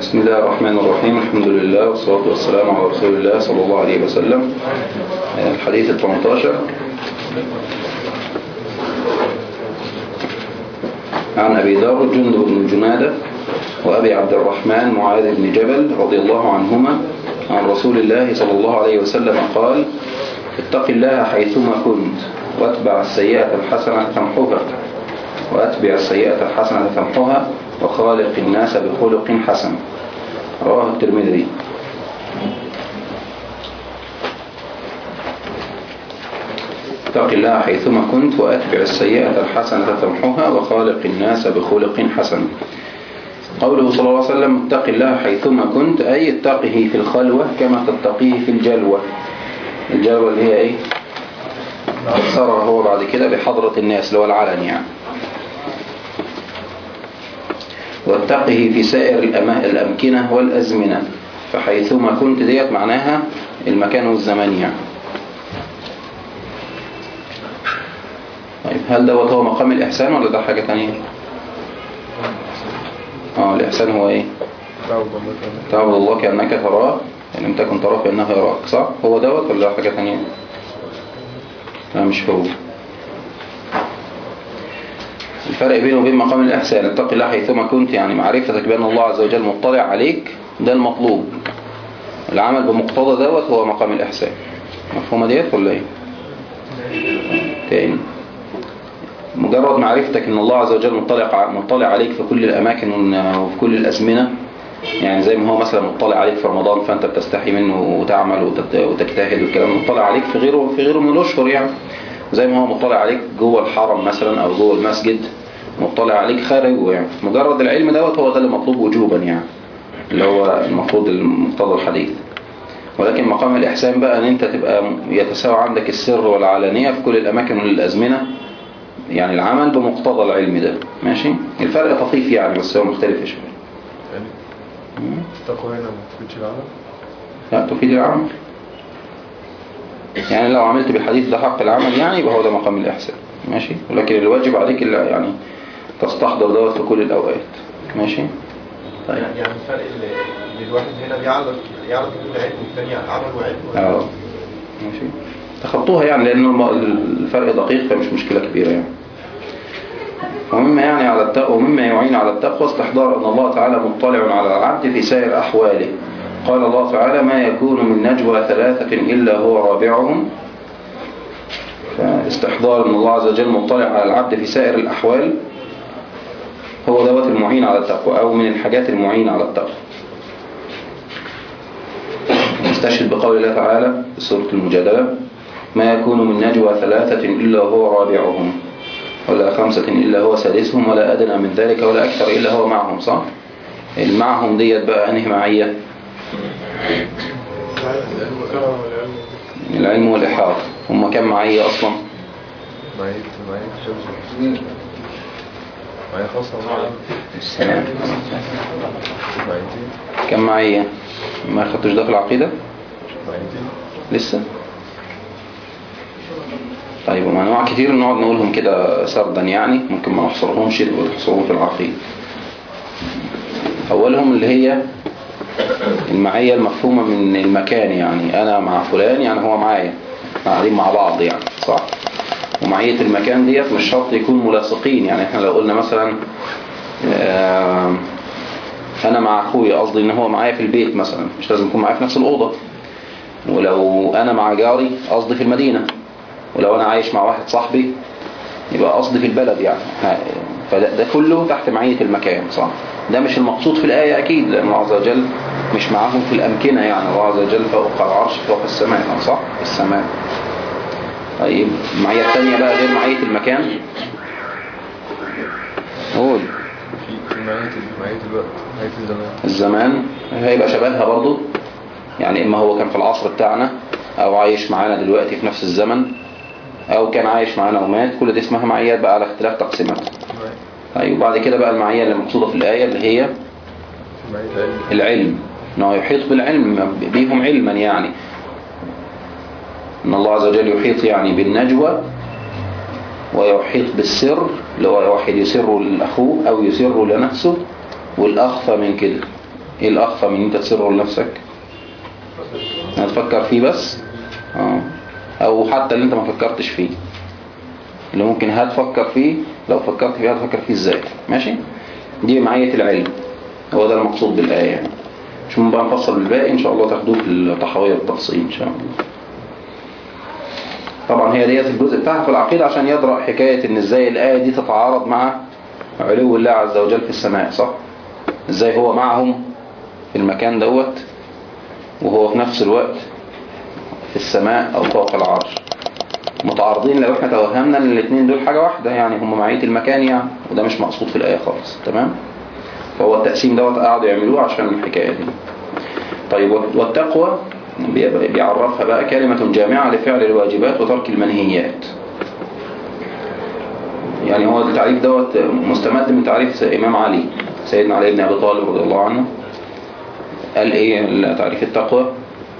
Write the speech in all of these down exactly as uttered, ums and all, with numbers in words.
بسم الله الرحمن الرحيم. الحمد لله والصلاة والسلام على رسول الله صلى الله عليه وسلم. الحديث الثامن عشر عن أبي ذر جندب بن جنادة وأبي عبد الرحمن معاذ بن جبل رضي الله عنهما عن رسول الله صلى الله عليه وسلم قال: اتق الله حيثما كنت واتبع السيئة الحسنة تمحها واتبع السيئة الحسنة تمحها وخالق الناس بخلق حسن. رواه الترمذي. اتق الله حيثما كنت واتبع السيئة الحسنة تمحها وخالق الناس بخلق حسن. قوله صلى الله عليه وسلم اتق الله حيثما كنت، أي اتقه في الخلوة كما تتقيه في الجلوة. الجلوة اللي هي ايه؟ صار هو بعد كده بحضرة الناس اللي هو العلن يعني. واتقه في سائر الأمكنة والأزمنة، فحيثما كنت ديت معناها المكان والزمان يعني. طيب هل دوت هو مقام الإحسان ولا ده حاجة تانية؟ اه الإحسان هو ايه؟ تعبد الله كأنك تراه إن لم تكن تراه فإنه يراك، صح؟ هو دوت ولا حاجة تانية؟ لا مش هو. الفرق بينه وبين مقام الإحسان، اتق الله حيثما كنت يعني معرفتك بأن الله عز وجل مطلع عليك، ده المطلوب. العمل بمقتضى دوت هو مقام الإحسان. مفهومة ديت ولا ايه؟ تاني، مجرد معرفتك ان الله عز وجل مطلع مطلع عليك في كل الأماكن وفي كل الأزمنة، يعني زي ما هو مثلا مطلع عليك في رمضان فأنت بتستحي منه وتعمل وتجتهد والكلام، مطلع عليك في غيره في غيره من الأشهر يعني. زي ما هو مطلع عليك جوه الحرم مثلا أو جوه المسجد، مطلع عليك خارجه يعني. مجرد العلم دوت هو ده اللي مطلوب وجوبا يعني، اللي هو المفروض المقتضى الحديث. ولكن مقام الإحسان بقى ان انت تبقى يتساوى عندك السر والعلانية في كل الأماكن والأزمنة، يعني العمل بمقتضى العلم ده. ماشي؟ الفرق طفيف يعني بس هو مختلف شوية. يعني التقوى هنا ما تفيدش العمل؟ لا تفيد العمل. يعني لو عملت بالحديث ده حق العمل يعني يبقى هو ده مقام الإحسان. ماشي؟ ولكن الواجب عليك اللي يعني تستحضر دوت في كل الأوقات. ماشي؟ طيب يعني الفرق اللي الواحد هنا بيعرف يعرف العلم والثاني عمل وعلم. اه ماشي، تخطوها يعني لأن الفرق دقيق فمش مشكلة كبيرة يعني. ومما يعني على التقوى ومما يعين على التقوى استحضار أن الله تعالى مطلع على العبد في سائر أحواله. قال الله تعالى: ما يكون من نجوى ثلاثة إلا هو رابعهم. فاستحضار أن الله عز وجل مطلع على العبد في سائر الأحوال هو دوت المعين على التقوى، أو من الحاجات المعينة على التقوى. نستشهد بقول الله تعالى في سورة المجادلة: ما يكون من نجوى ثلاثة إلا هو رابعهم ولا خمسة إلا هو سادسهم ولا أدنى من ذلك ولا أكثر إلا هو معهم. صح؟ المعهم ديت بقى أنهي معية؟ العلم والإحاطة. هم كم معية أصلا؟ معية معية شمس معية خاصة معية السلام. معيتين. كم معية؟ ما أخدتش ده في العقيدة؟ معيتين لسه؟ طيب وما أنواع كتير نقعد نقولهم كده سردا يعني، ممكن ما نحصرهمش ونحصرهم في العقيدة. أولهم اللي هي المعية المفهومة من المكان، يعني أنا مع فلان يعني هو معايا قاعدين مع بعض يعني، صح؟ ومعية المكان ديت مش شرط يكون ملاصقين، يعني احنا لو قلنا مثلا أنا مع أخويا قصدي إن هو معايا في البيت مثلا، مش لازم يكون معايا في نفس الأوضة. ولو أنا مع جاري قصدي في المدينة. ولو أنا عايش مع واحد صاحبي يبقى قصدي في البلد يعني. فده ده كله تحت معية المكان، صح؟ ده مش المقصود في الآية أكيد، لأن الله عز وجل مش معاهم في الأمكنة يعني. الله عز وجل فوق العرش فوق السماء، صح؟ السماء. طيب المعية الثانية بقى غير معية المكان. قول. في معية معية الوقت، معية الزمان. الزمان هيبقى شبهها برضو، يعني إما هو كان في العصر بتاعنا أو عايش معانا دلوقتي في نفس الزمن، أو كان عايش معانا ومات. كل دي اسمها معيات بقى على اختلاف تقسيماتها. طيب وبعد كده بقى المعية اللي مقصودة في الآية اللي هي العلم، إنه يحيط بالعلم بيهم علما يعني. إن الله عز وجل يحيط يعني بالنجوى ويحيط بالسر، اللي هو واحد يسر لأخوه أو يسر لنفسه، والأخفى من كده ايه الاخفى من ان انت تسره لنفسك؟ هتفكر فيه بس اه او حتى اللي انت ما فكرتش فيه، اللي ممكن هتفكر فيه لو فكرت فيه هتفكر فيه ازاي. ماشي، دي معية العلم، هو ده المقصود بالآية يعني. مش بقى نفصل بالباقي ان شاء الله تاخدوه في الطحاوية بالتفصيل ان شاء الله. طبعا هي ديت الجزء بتاعها في العقيدة عشان يدرأ حكاية ان ازاي الآية دي تتعارض مع علو الله عز وجل في السماء، صح؟ ازاي هو معهم في المكان دوت وهو في نفس الوقت في السماء او فوق العرش متعارضين، لو احنا توهمنا ان الاثنين دول حاجة واحدة يعني هم معية المكان يعني، وده مش مقصود في الآية خالص. تمام؟ فهو التقسيم دوت قاعدوا يعملوه عشان الحكاية دي. طيب والتقوى بيعرفها بقى كلمة جامعة لفعل الواجبات وترك المنهيات. يعني هو التعريف دوت مستمد من تعريف إمام علي سيدنا علي بن أبي طالب رضي الله عنه. قال ايه تعريف التقوى؟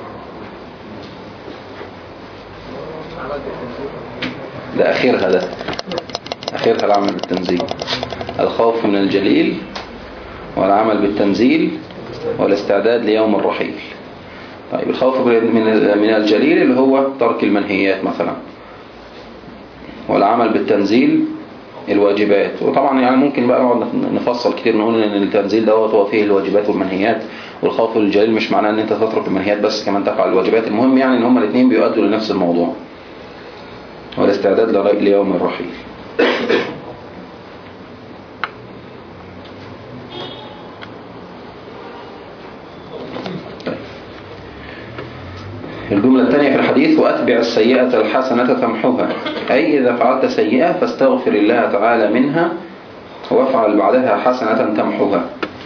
ده اخرها ده اخرها العمل بالتنزيل، الخوف من الجليل والعمل بالتنزيل والاستعداد ليوم الرحيل. طيب الخوف من من الجليل اللي هو ترك المنهيات مثلا، والعمل بالتنزيل الواجبات. وطبعا يعني ممكن بقى نقعد نفصل كتير نقول ان التنزيل دوت هو فيه الواجبات والمنهيات، والخوف من الجليل مش معناه ان انت تترك المنهيات بس كمان تفعل الواجبات. المهم يعني ان هما الاثنين بيؤدوا لنفس الموضوع، والاستعداد ليوم الرحيل. الجملة الثانية في الحديث وأتبع السيئة الحسنة تمحوها، أي إذا فعلت سيئة فاستغفر الله تعالى منها وافعل بعدها حسنة تمحوها.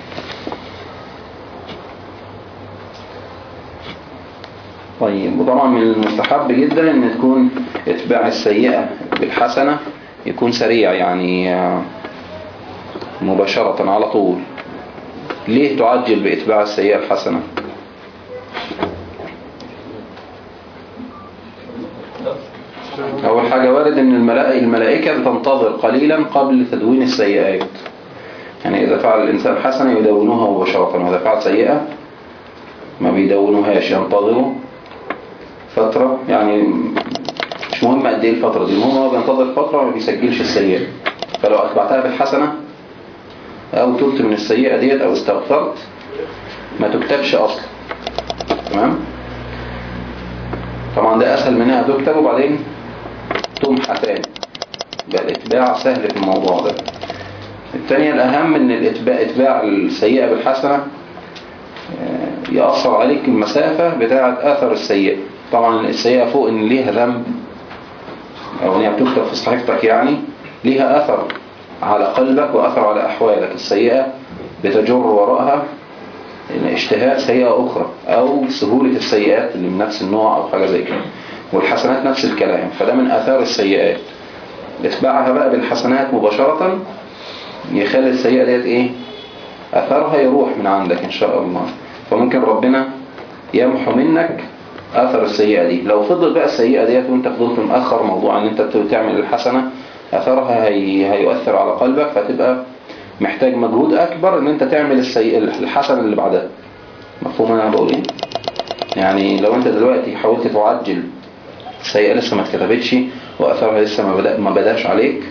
طيب وطبعا من المستحب جدا ان تكون اتباع السيئة بالحسنة يكون سريع يعني مباشرة على طول. ليه تعجل باتباع السيئة الحسنة؟ أول حاجة وارد ان الملائكة بتنتظر قليلا قبل تدوين السيئات، يعني إذا فعل الإنسان حسنة يدونوها مباشرة، وإذا فعل سيئة ما بيدونوهاش، ينتظروا فترة. يعني مش مهم قد ايه الفترة دي، المهم هو بينتظر فترة وما بيسجلش السيئة. فلو أتبعتها بالحسنة أو تبت من السيئة ديت أو استغفرت ما تكتبش أصلا. تمام؟ طبعا ده أسهل منها تكتب وبعدين تمحى تاني، بقى الاتباع سهل في الموضوع ده. الثانية الأهم ان الاتباع اتباع السيئة بالحسنة يأثر عليك المسافة بتاعة أثر السيئة. طبعا السيئة فوق ان ليها ذنب او ان هي بتكتب في صحيفتك يعني ليها أثر على قلبك وأثر على أحوالك. السيئة بتجر وراءها اشتهاء سيئة أخرى أو سهولة السيئات اللي من نفس النوع أو حاجة زي كده، والحسنات نفس الكلام. فده من آثار السيئات. اتباعها بقى بالحسنات مباشرة يخلي السيئة ديت ايه أثرها يروح من عندك إن شاء الله. فممكن ربنا يمحو منك أثر السيئة دي. لو فضل بقى السيئة ديت وانت فضلت مأخر موضوع ان انت تعمل الحسنة، أثرها هي هيؤثر على قلبك، فتبقى محتاج مجهود أكبر ان انت تعمل السيئة الحسنة اللي بعدها. مفهوم انا بقول ايه؟ يعني لو انت دلوقتي حاولت تعجل السيئة لسه ما اتكتبتش وأثرها لسه ما بدأ ما بداش عليك،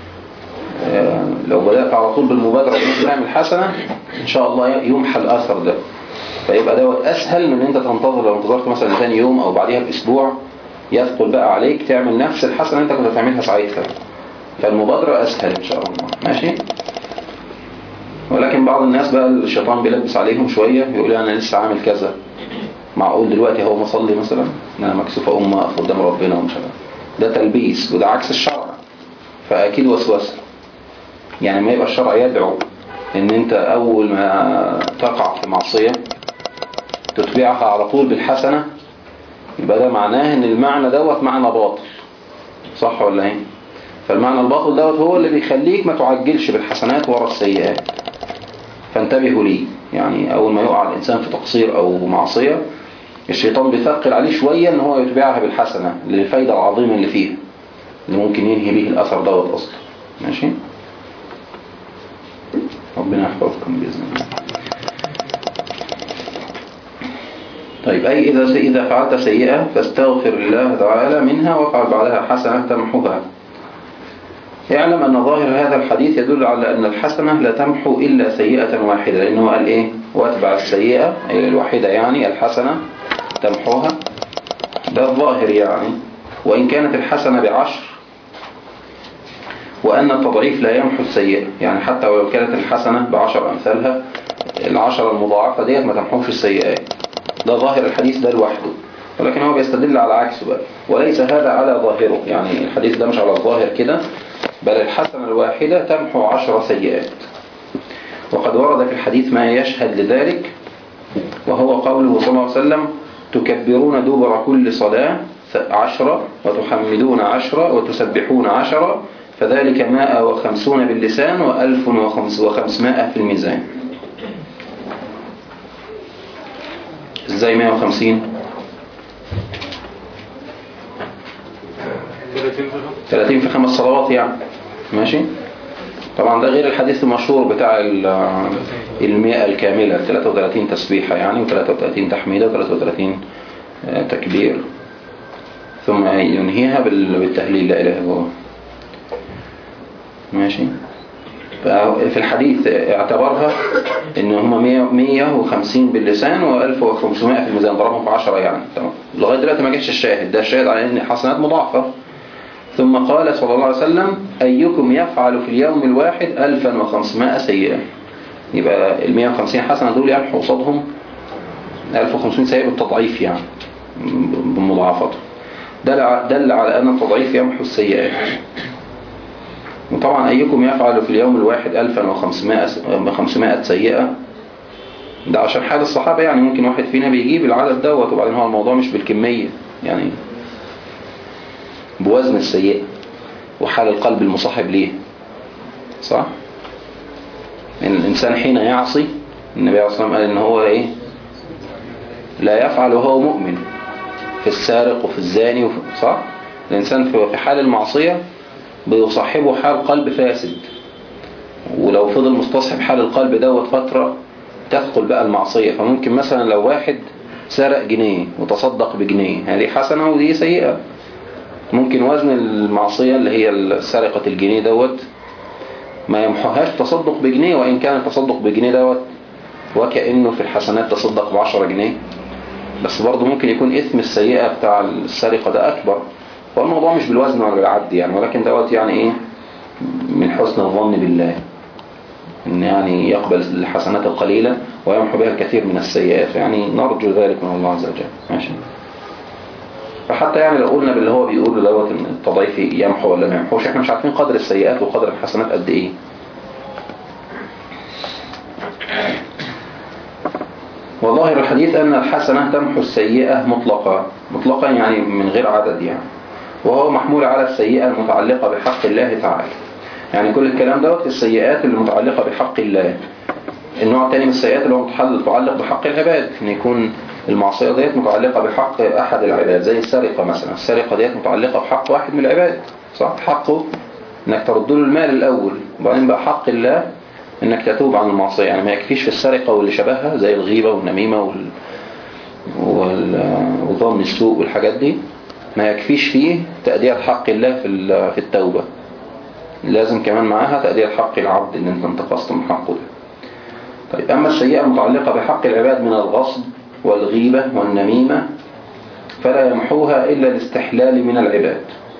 لو بدأت على طول بالمبادرة ان تعمل حسنة ان شاء الله يمحى الأثر ده. فيبقى دوت أسهل من ان انت تنتظر. لو انتظرت مثلا ثاني يوم او بعديها بأسبوع يثقل بقى عليك تعمل نفس الحسنة انت كنت تعملها ساعتها. فالمبادرة أسهل ان شاء الله. ماشي؟ ولكن بعض الناس بقى الشيطان بيلبس عليهم شوية، يقول لي انا لسه عامل كذا، معقول دلوقتي هو مصلي مثلا ان انا مكسوف اقوم اقف قدام ربنا ومش عارف. ده تلبيس وده عكس الشرع، فاكيد وسوسه. يعني ما يبقى الشرع يدعو ان انت اول ما تقع في معصية تتبعها على طول بالحسنة، يبقى ده معناه ان المعنى دوت معنى باطل، صح ولا ايه؟ فالمعنى الباطل دوت هو اللي بيخليك ما تعجلش بالحسنات ورا السيئات. فانتبهوا ليه. يعني اول ما يقع الانسان في تقصير او معصية الشيطان بيثقل عليه شوية ان هو يتبعها بالحسنة للفايدة العظيمة اللي فيها، اللي ممكن ينهي به الاثر دوت اصلا. ماشي؟ ربنا يحفظكم بإذن الله. طيب أي إذا إذا فعلت سيئة فاستغفر الله تعالى منها وافعل بعدها حسنة تمحوها. يعلم أن ظاهر هذا الحديث يدل على أن الحسنة لا تمحو إلا سيئة واحدة، لأنه قال إيه؟ واتبع السيئة أي الواحدة يعني الحسنة تمحوها، ده الظاهر يعني. وإن كانت الحسنة بعشر، وأن التضعيف لا يمحو السيئة، يعني حتى ولو كانت الحسنة بعشر أمثالها العشرة المضاعفة ديت ما تمحوش السيئات. ده ظاهر الحديث ده لوحده، ولكن هو بيستدل على عكسه بقى، وليس هذا على ظاهره، يعني الحديث ده مش على الظاهر كده، بل الحسنة الواحدة تمحو عشر سيئات. وقد ورد في الحديث ما يشهد لذلك، وهو قوله صلى الله عليه وسلم: تكبرون دبر كل صلاة عشرة وتحمدون عشرة وتسبحون عشرة، فذلك مائة وخمسون باللسان وألف وخمسمائة في الميزان. ازاي مائة وخمسين؟ ثلاثين في خمس صلوات يعني، ماشي. طبعا ده غير الحديث المشهور بتاع المئة الكاملة، ثلاثة وثلاثين تسبيحة يعني، وثلاثة وثلاثين تحميدة وثلاثة وثلاثين تكبير، ثم ينهيها بالتهليل لا إله إلا الله، ماشي. في الحديث اعتبرها ان هم مئة وخمسين باللسان وألف وخمسمائة في الميزان، ضربهم في عشرة يعني. تمام. لغاية دلوقتي ما جاش الشاهد، ده الشاهد على ان حسنات مضاعفة. ثم قال صلى الله عليه وسلم: أيكم يفعل في اليوم الواحد ألفا وخمسمائة سيئة. يبقى ال مئة وخمسين حسنة دول يمحو قصادهم ألف وخمسمائة سيئة بالتضعيف يعني، بمضاعفته. دل على أن التضعيف يمحو السيئات. وطبعا أيكم يفعل في اليوم الواحد ألفا وخمسمائة سيئة، ده عشان حال الصحابة يعني. ممكن واحد فينا بيجيب العدد دوت، وبعدين هو الموضوع مش بالكمية يعني، بوزن السيئة وحال القلب المصاحب ليه، صح؟ إن الإنسان حين يعصي، النبي عليه الصلاة والسلام قال إن هو إيه؟ لا يفعل وهو مؤمن، في السارق وفي الزاني وفي... صح؟ الإنسان في حال المعصية بيصاحبه حال قلب فاسد، ولو فضل مستصحب حال القلب دوت فترة تثقل بقى المعصية. فممكن مثلا لو واحد سرق جنيه وتصدق بجنيه، هذه حسنة ودي سيئة، ممكن وزن المعصية اللي هي سرقة الجنيه دوت ما يمحوهاش تصدق بجنيه، وإن كان التصدق بجنيه دوت وكأنه في الحسنات تصدق بعشرة جنيه، بس برضه ممكن يكون إثم السيئة بتاع السرقة ده أكبر. فالموضوع مش بالوزن ولا بالعد يعني، ولكن دوت يعني إيه، من حسن الظن بالله إن يعني يقبل الحسنات القليلة ويمحو بها الكثير من السيئات، يعني نرجو ذلك من الله عز وجل، ماشي. فحتى يعني لو قلنا باللي هو بيقول دوت ان التضعيف يمحو ولا ما يمحوش، احنا مش عارفين قدر السيئات وقدر الحسنات قد ايه. وظاهر الحديث ان الحسنة تمحو السيئة مطلقا، مطلقا يعني من غير عدد يعني، وهو محمول على السيئة المتعلقة بحق الله تعالى. يعني كل الكلام دوت في السيئات المتعلقة بحق الله. النوع الثاني من السيئات اللي هو متعلق بحق العباد، ان يكون المعصية ديت متعلقة بحق أحد العباد، زي السرقة مثلا. السرقة ديت متعلقة بحق واحد من العباد، صح؟ حقه انك ترد له المال الأول، وبعدين بقى حق الله انك تتوب عن المعصية. يعني ما يكفيش في السرقة واللي شبهها زي الغيبة والنميمة وال... وال... وظن السوء والحاجات دي، ما يكفيش فيه تأدية حق الله في ال... في التوبة، لازم كمان معاها تأدية حق العبد ان انت انتقصت من حقه ده. طيب، أما السيئة المتعلقة بحق العباد من الغصب والغيبة والنميمة فلا يمحوها إلا الاستحلال من العباد،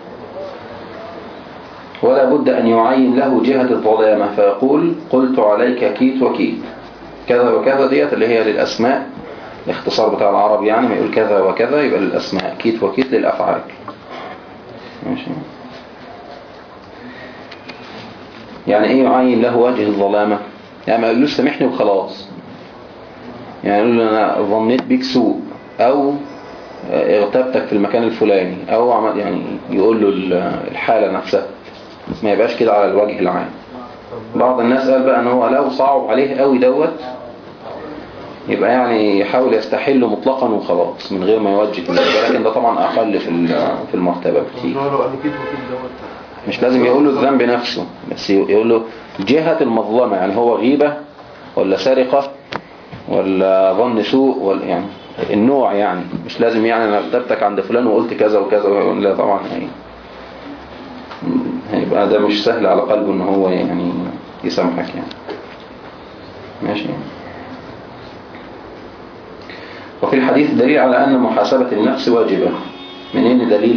ولا بد أن يعين له جهة الظلامة فيقول: قلت عليك كيت وكيت، كذا وكذا ديت اللي هي للأسماء، الاختصار بتاع العرب يعني، ما يقول كذا وكذا يبقى للأسماء، كيت وكيت للأفعال، ماشي. يعني ايه يعين له وجه الظلامة؟ يعني ما يقولوش سامحني وخلاص، يعني يقول له انا ظنيت بيك سوء، او اغتبتك في المكان الفلاني، او عمل، يعني يقول له الحالة نفسها، ما يبقاش كده على الوجه العام. بعض الناس قال بقى ان هو لو صعب عليه قوي دوت يبقى يعني يحاول يستحله مطلقا وخلاص من غير ما يوجه له، لكن ده طبعا اقل في في المرتبة كتير. مش لازم يقول له الذنب نفسه، بس يقول له جهة المظلمة، يعني هو غيبة ولا سرقة ولا ظن سوء ولا يعني النوع يعني، مش لازم يعني انا اغتبتك عند فلان وقلت كذا وكذا، لا طبعا يعني هيبقى ده مش سهل على قلبه ان هو يعني يسامحك يعني. ماشي. وفي الحديث دليل على ان محاسبة النفس واجبة. منين دليل؟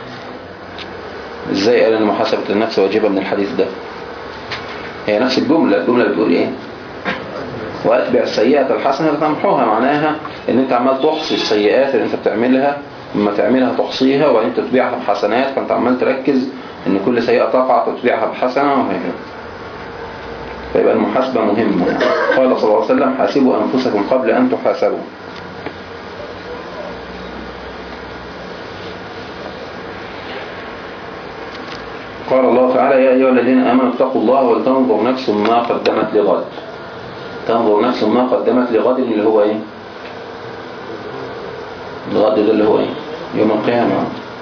ازاي قال ان محاسبة النفس واجبة من الحديث ده؟ هي نفس الجملة، الجملة بتقول ايه؟ واتبع السيئة الحسنة تمحوها، معناها ان انت عمال تحصي السيئات اللي انت بتعملها، لما تعملها تحصيها وبعدين تتبعها بحسنات، فانت عمال تركز ان كل سيئة تقع تتبعها بحسنة وهكذا. فيبقى المحاسبة مهمة يعني. قال صلى الله عليه وسلم حاسبوا انفسكم قبل ان تحاسبوا. قال الله تعالى يا أيها الذين آمنوا اتقوا الله ولتنظر نفس ما قدمت لغد. تنظر نفس ما قدمت لغد اللي هو ايه؟ الغد ده اللي هو ايه؟ يوم القيامة.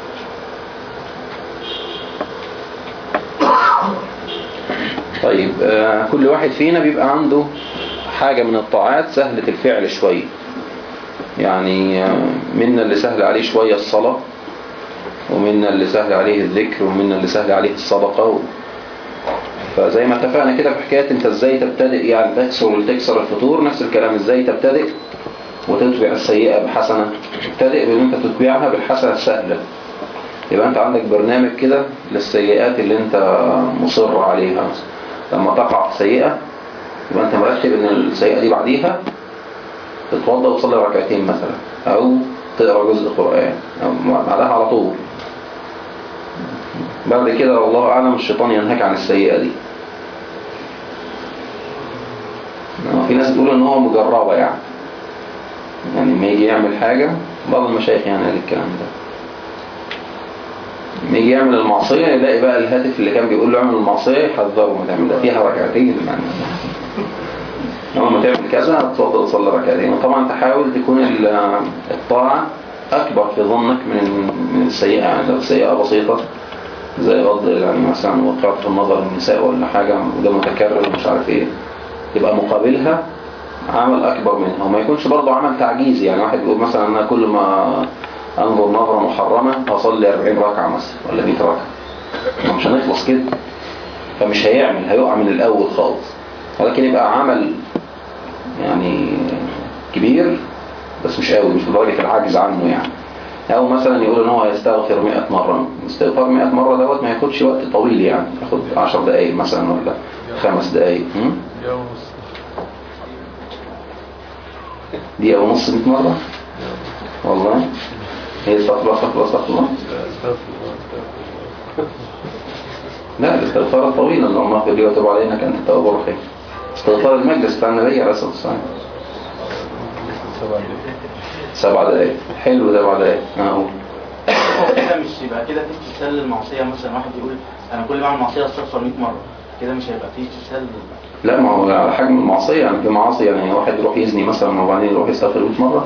طيب آه كل واحد فينا بيبقى عنده حاجة من الطاعات سهلة الفعل شوية يعني. آه منا اللي سهل عليه شوية الصلاة، ومنا اللي سهل عليه الذكر، ومنا اللي سهل عليه الصدقة و... فزي ما اتفقنا كده في حكاية انت ازاي تبتدئ يعني تكسر تكسر الفطور، نفس الكلام ازاي تبتدئ وتتبع السيئة بحسنة. تبتدئ بان انت تتبعها بالحسنة السهلة. يبقى انت عندك برنامج كده للسيئات اللي انت مصر عليها. لما تقع في سيئة يبقى انت مرتب ان السيئة دي بعديها تتوضى وتصلي ركعتين مثلا، او تقرأ جزء قرآن او بعدها على طول. بعد كده والله أعلم الشيطان ينهاك عن السيئة دي. في ناس بتقول ان هو مجربة يعني يعني ما يجي يعمل حاجة، بعض المشايخ يعني قال الكلام ده، ما يجي يعمل المعصية يلاقي بقى الهاتف اللي كان بيقول له اعمل المعصية يحذره ما تعمل ده فيها ركعتين يعني. لما تعمل كذا هتفضل تصلي ركعتين. وطبعا تحاول تكون الطاعة أكبر في ظنك من من السيئة يعني. لو السيئة بسيطة زي غض يعني مثلا وقعت في النظر النساء ولا حاجة وده متكرر ومش عارف ايه، يبقى مقابلها عمل أكبر منها. وما يكونش برضه عمل تعجيزي يعني. واحد يقول مثلا أنا كل ما أنظر نظرة محرمة هصلي أربعين ركعة مثلا ولا مية ركعة، مش هنخلص كده. فمش هيعمل، هيقع من الأول خالص. ولكن يبقى عمل يعني كبير بس مش قوي، مش لدرجة العاجز عنه يعني. او مثلا يقول ان هو هيستغفر مئة مرة. استغفار مئة مرة دوت ما ياخدش وقت طويل يعني، ياخد عشر دقايق مثلا ولا خمس دقايق. دقيقة ونص مئة مرة والله. هي استغفر الله استغفر الله استغفر الله. لا الاستغفار الطويل اللي الله في اليوم وتب علينا كأنت التواب الرحيم. استغفار المجلس بتاع النبي عليه الصلاة والسلام سبع دقايق. حلو ده. بعد دقايق اقول كده مش يبقى كده في استسهال للمعصيه. مثلا واحد يقول انا كل ما اعمل معصيه استغفر مئة مره، كده مش هيبقى في استسهال. لا ما هو على حجم المعصيه يعني. في معاصي يعني واحد يروح يزني مثلا وبعدين يروح يستغفر مئة مره.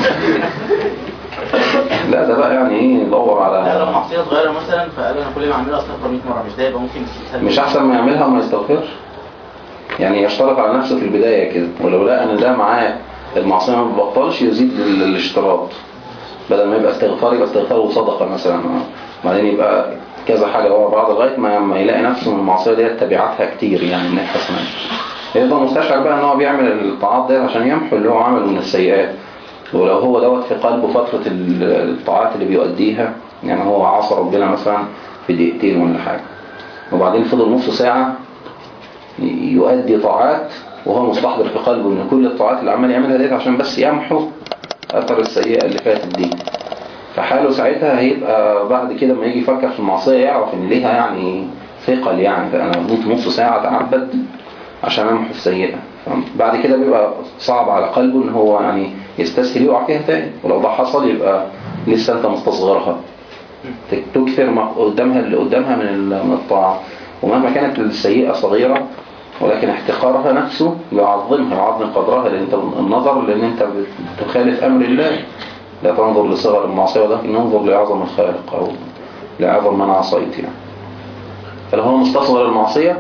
لا ده بقى يعني ايه يدور على لا لو معصيه صغيره مثلا فقال انا كل ما اعملها استغفر مئة مره، مش ده يبقى ممكن استسهال. مش احسن ما يعملها وما يستغفرش يعني؟ يشترط على نفسه في البدايه كده، ولو لقى ان ده معاه المعصيه ما بتبطلش يزيد الاشتراط. بدل ما يبقى استغفار يبقى استغفار وصدقه مثلا، بعدين يبقى كذا حاجه ورا بعض لغايه ما ما يلاقي نفسه ان المعصيه دي تبعاتها كتير يعني من الحسنات. يبقى مستشعر بقى ان هو بيعمل الطاعات دي عشان يمحو اللي هو عمله من السيئات. ولو هو دوت في قلبه فتره الطاعات اللي بيؤديها يعني، هو عصى ربنا مثلا في دقيقتين ولا حاجه، وبعدين فضل نص ساعه يؤدي طاعات وهو مستحضر في قلبه ان كل الطاعات اللي عمال يعملها ديت عشان بس يمحو اثر السيئة اللي فاتت دي. فحاله ساعتها هيبقى بعد كده لما يجي يفكر في المعصية يعرف ان ليها يعني ثقل يعني. فانا ممكن نص ساعة اتعبد عشان امحو السيئة. بعد كده بيبقى صعب على قلبه ان هو يعني يستسهل يقع فيها تاني. ولو ده حصل يبقى لسه انت مستصغرها، تكثر قدامها اللي قدامها من الطاعة. ومهما كانت السيئة صغيرة ولكن احتقارها نفسه يعظمها، يعظم قدرها، لأن انت النظر لأن انت بتخالف أمر الله. لا تنظر لصغر المعصية ولكن ننظر لأعظم الخالق أو لأعظم من عصيت يعني. فلو هو مستصغر المعصية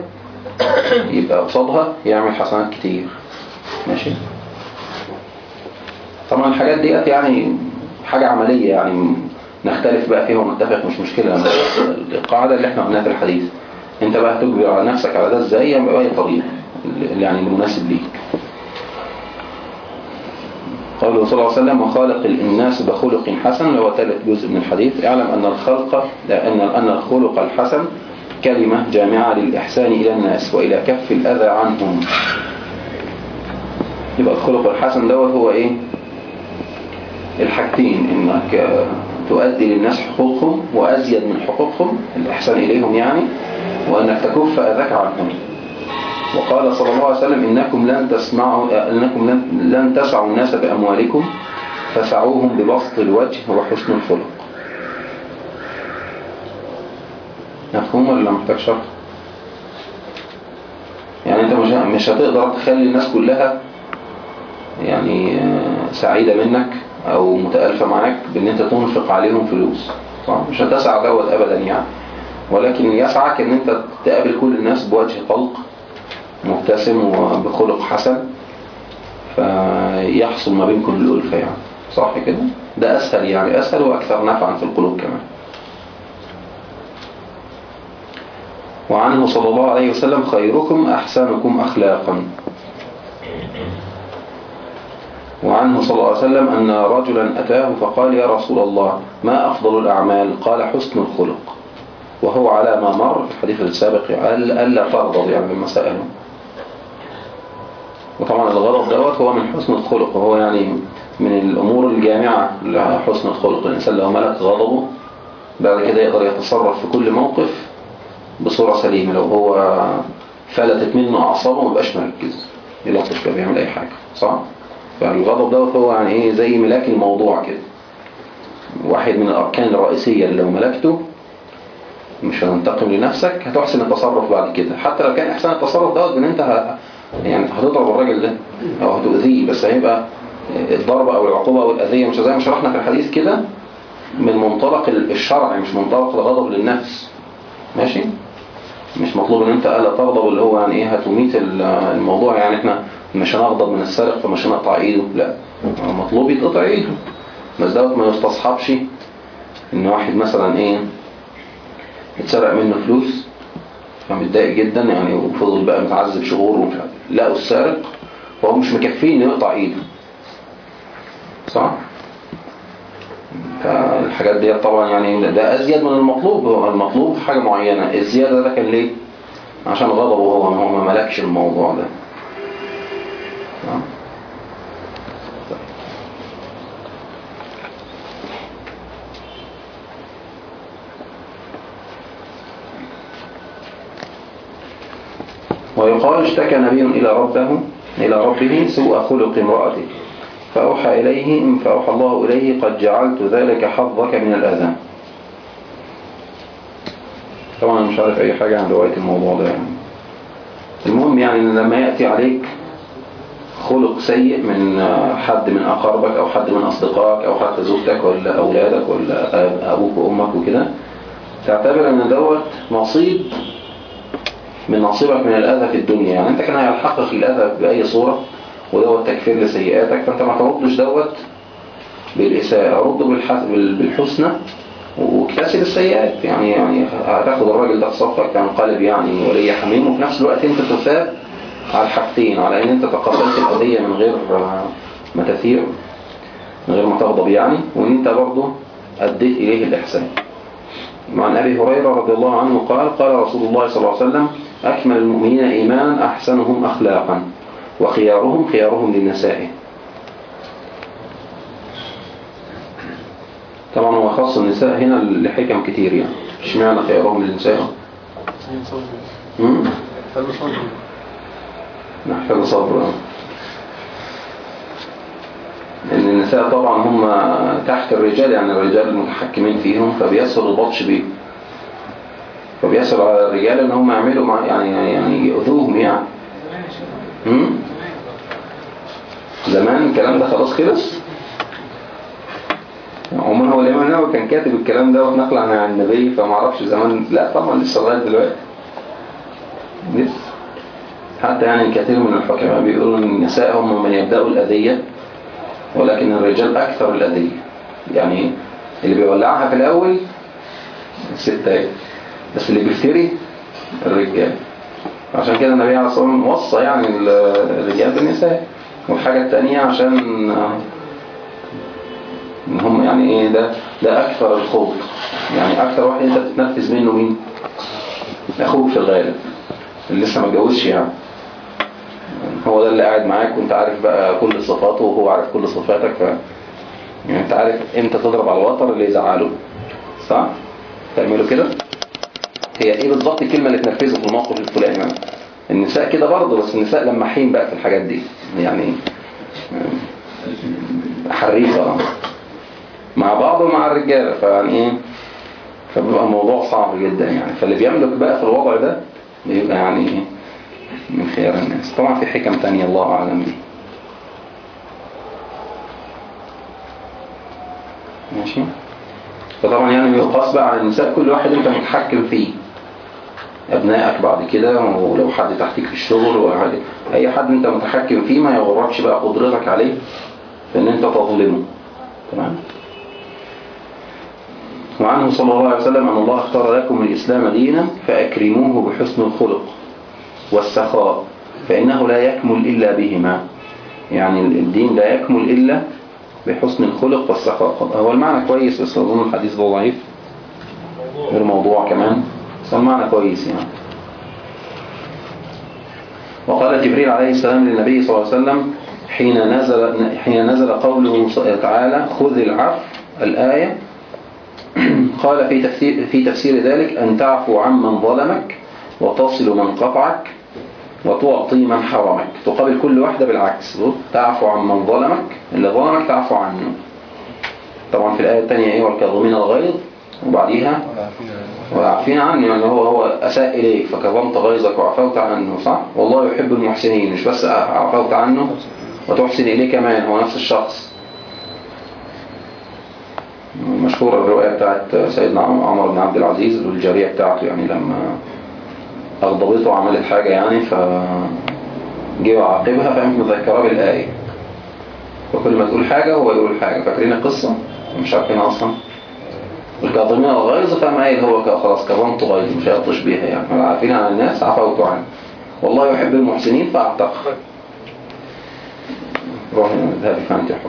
يبقى قصادها يعمل حسنات كتير. ماشي. طبعا الحاجات ديت يعني حاجة عملية يعني نختلف بقى فيها ونتفق مش مشكلة. القاعدة اللي احنا قلناها في الحديث انت بقى تجبر على نفسك على ده ازاي يبقى اي طريقة اللي يعني المناسب ليك. قوله صلى الله عليه وسلم وخالق الناس بخلق حسن هو ثالث جزء من الحديث. اعلم أن الخلق لأن أن الخلق الحسن كلمة جامعة للإحسان إلى الناس وإلى كف الأذى عنهم. يبقى الخلق الحسن دوت هو إيه؟ الحاجتين، إنك تؤدي للناس حقوقهم وأزيد من حقوقهم الإحسان إليهم يعني، وأنك تكف أذاك عنهم. وقال صلى الله عليه وسلم إنكم لن تسمعوا إنكم لن, لن تسعوا الناس بأموالكم فسعوهم ببسط الوجه وحسن الخلق. مفهوم ولا محتاج شرح؟ يعني انت مش مش هتقدر تخلي الناس كلها يعني سعيدة منك او متألفة معاك بان انت تنفق عليهم فلوس، صح؟ مش هتسعى دوت ابدا يعني، ولكن يسعك ان انت تقابل كل الناس بوجه طلق مبتسم وبخلق حسن فيحصل ما بينكم الألفة يعني، صح كده؟ ده اسهل يعني، اسهل واكثر نفعا في القلوب كمان. وعنه صلى الله عليه وسلم خيركم أحسنكم أخلاقا. وعنه صلى الله عليه وسلم أن رجلا أتاه فقال يا رسول الله ما أفضل الأعمال؟ قال حسن الخلق. وهو على ما مر في الحديث السابق قال ألا تغضب يعني لما سأله. وطبعا الغضب دوت هو من حسن الخلق، وهو يعني من الأمور الجامعة لحسن الخلق. الإنسان لو ملك غضبه بعد كده يقدر يتصرف في كل موقف بصورة سليمة. لو هو فلتت منه أعصابه ما بقاش مركز يلطش كده بيعمل أي حاجة، صح؟ فالغضب دوت هو يعني إيه زي ملاك الموضوع كده، واحد من الأركان الرئيسية اللي لو ملكته مش هتنتقم لنفسك هتحسن التصرف بعد كده. حتى لو كان إحسان التصرف دوت بأن أنت ه... يعني هتضرب الراجل ده أو هتؤذيه، بس هيبقى الضربة أو العقوبة أو الأذية مش زي ما شرحنا في الحديث كده من منطلق الشرع، مش منطلق الغضب للنفس، ماشي؟ مش مطلوب ان انت الا تغضب اللي هو يعني ايه هتميت الموضوع، يعني احنا مش هنغضب من السارق فمش هنقطع ايده، لا مطلوب يتقطع ايده، بس دوت ما يستصحبش ان واحد مثلا ايه اتسرق منه فلوس فمتضايق جدا يعني وفضل بقى متعذب شهور ومش عارف، لقوا السارق وهو مش مكفيه انه يقطع ايده، صح؟ فالحاجات دي طبعا يعني ده أزيد من المطلوب. هو المطلوب حاجة معينة، الزيادة ده كان ليه؟ عشان غضبه هو هو ما ملكش الموضوع ده. ويقال اشتكى نبي إلى ربه إلى ربه سوء خلق امرأته فأوحى إليه فأوحى الله إليه قد جعلت ذلك حظك من الأذى. طبعا أنا مش عارف أي حاجة عن رواية الموضوع ده يعني. المهم يعني إن لما يأتي عليك خلق سيء من حد من أقاربك أو حد من أصدقائك أو حتى زوجتك ولا أولادك ولا أبوك وأمك وكده، تعتبر أن دوت نصيب من نصيبك من الأذى في الدنيا. يعني أنت كان هيلحقك الأذى بأي صورة ودوت تكفير لسيئاتك، فانت ما تردش دوت بالإساءة، رده بالحسنى واكتسب السيئات. يعني يعني هتاخد الراجل ده في صفك تنقلب يعني ولي حميم، وفي نفس الوقت انت تثاب على الحاجتين، على ان انت تقبلت الأذية من غير ما تثير من غير ما تغضب يعني، وان انت برضه أديت إليه الإحسان. وعن أبي هريرة رضي الله عنه قال قال رسول الله صلى الله عليه وسلم أكمل المؤمنين إيمانا أحسنهم أخلاقا وخيارهم خيارهم للنساء. طبعا هو خاص النساء هنا لحكم كتير يعني، مش معنى خيارهم للنساء نحتاج صبر، لأن النساء طبعا هم تحت الرجال، يعني الرجال المتحكمين فيهم فبيسهل البطش بيهم، فبيسهل على الرجال ان هم يعملوا مع يعني يعني يؤذوهم يعني. امم زمان الكلام ده خلاص خلص. عموما هو الإمام النووي كان كاتب الكلام ده ونقل عن النبي، فما اعرفش زمان، لا طبعا لسه لغايه دلوقتي لسه. حتى يعني كثير من الحكماء بيقولوا ان النساء هم من يبدأوا الأذية ولكن الرجال أكثر الأدلة. يعني اللي بيولعها في الأول الستات، بس اللي بيفتري الرجال. عشان كده النبي عليه الصلاة والسلام وصى يعني الرجال بالنساء. والحاجة الثانية عشان ان هم يعني ايه ده ده اكثر الخوض، يعني اكثر واحد انت بتتنفذ منه مين؟ اخوك في الغالب اللي لسه ما اتجوزش، يعني هو ده اللي قاعد معاك وانت عارف بقى كل صفاته وهو عارف كل صفاتك. ف يعني انت عارف امتى تضرب على الوتر اللي يزعله، صح؟ تعملوا كده. هي ايه بالظبط الكلمة اللي تنفذه في الموقف الفلاني؟ يعني النساء كده برضه، بس النساء لماحين بقى في الحاجات دي، يعني حريفة مع بعض ومع الرجالة. فيعني ايه، فبيبقى الموضوع صعب جدا يعني. فاللي بيملك بقى في الوضع ده بيبقى يعني من خيار الناس. طبعا في حكم تانية الله أعلم بيه. ماشي. فطبعا يعني بيقاس بقى على النساء كل واحد انت متحكم فيه، ابنائك بعد كده، ولو حد تحتيك في الشغل وحد اي حد انت متحكم فيه ما يغركش بقى قدرتك عليه في ان انت تظلمه. تمام. وعنه صلى الله عليه وسلم أن الله اختار لكم الإسلام دينا فأكرموه بحسن الخلق والسخاء فإنه لا يكمل إلا بهما. يعني الدين لا يكمل إلا بحسن الخلق والسخاء. هو المعنى كويس بس أظن الحديث ده ضعيف، غير موضوع كمان، بس المعنى كويس يعني. وقال جبريل عليه السلام للنبي صلى الله عليه وسلم حين نزل حين نزل قوله تعالى خذ العفو الآية، قال في تفسير, في تفسير ذلك أن تعفو عمن ظلمك وتصل من قطعك وتعطي من حرمك. تقابل كل واحدة بالعكس، تعفو عمن ظلمك، اللي ظلمك تعفو عنه. طبعا في الآية الثانية ايه والكاظمين الغيظ، وبعديها والعافين عنه، يعني هو هو أساء إليك فكظمت غيظك وعفوت عنه، صح؟ والله يحب المحسنين، مش بس عفوت عنه وتحسن إليه كمان، هو نفس الشخص. مشهورة الرواية بتاعت سيدنا عمر بن عبد العزيز والجارية بتاعته، يعني لما أغضبته وعملت حاجة يعني فجي وعاقبها فقامت مذكرة بالآية، وكل ما تقول حاجة هو يقول حاجة. فاكرين القصة؟ مش عارفينها أصلا. الكاظمين الغيظ فقام قايل هو خلاص كظمت غيظ مش هيطش بيها، يعني عارفين عن الناس عفوت عنه، والله يحب المحسنين فأعتق. روح ذهبي فأنت حر.